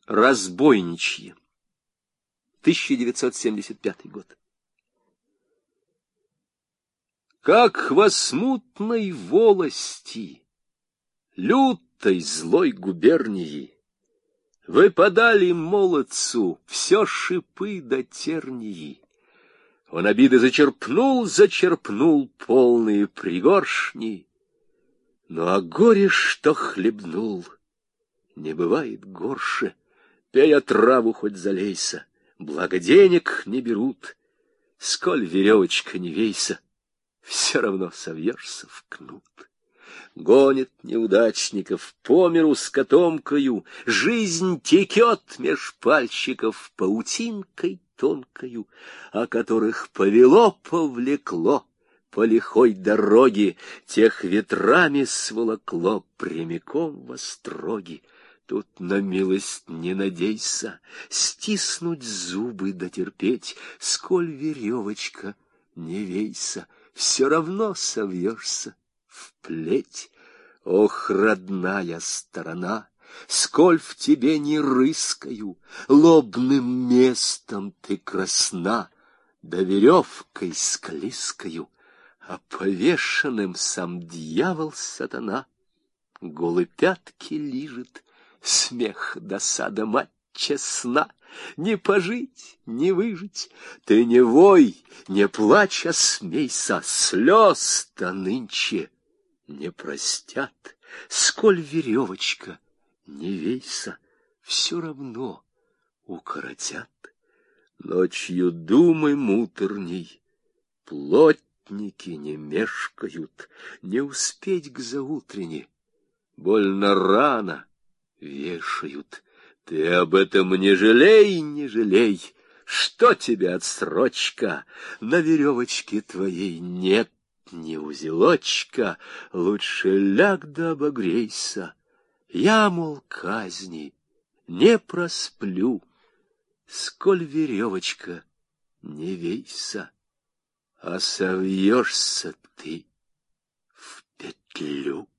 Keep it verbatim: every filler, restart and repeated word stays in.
Разбойничье. тысяча девятьсот семьдесят пятый год. Как во смутной волости, лютой злой губернии, выпадали молодцу все шипы до тернии. Он обиды зачерпнул, зачерпнул полные пригоршни, но о горе, что хлебнул, не бывает горше. Пей отраву хоть залейся, благо денег не берут, сколь веревочка не вейся, все равно совьешься в кнут. Гонит неудачников по миру с котомкою, жизнь текет меж пальчиков паутинкой тонкою, о которых повело, повлекло по лихой дороге, тех ветрами сволокло прямиком во строги. Тут на милость не надейся, стиснуть зубы дотерпеть, сколь веревочка не вейся, все равно совьешься в плеть. Ох, родная сторона, сколь в тебе не рыскаю, лобным местом ты красна, да веревкой склизкою, а повешенным сам дьявол сатана. Голы пятки лижет, смех, досада, мать честна. Не пожить, не выжить, ты не вой, не плачь, а смейся, слез-то нынче не простят, сколь веревочка не вейся, все равно укоротят. Ночью думы муторней, плотники не мешкают, не успеть к заутренне, больно рано вешают. Ты об этом не жалей, не жалей, что тебе отсрочка, на веревочке твоей нет ни узелочка, лучше ляг да обогрейся, я, мол, казни не просплю, сколь веревочка не вейся, а совьешься ты в петлю.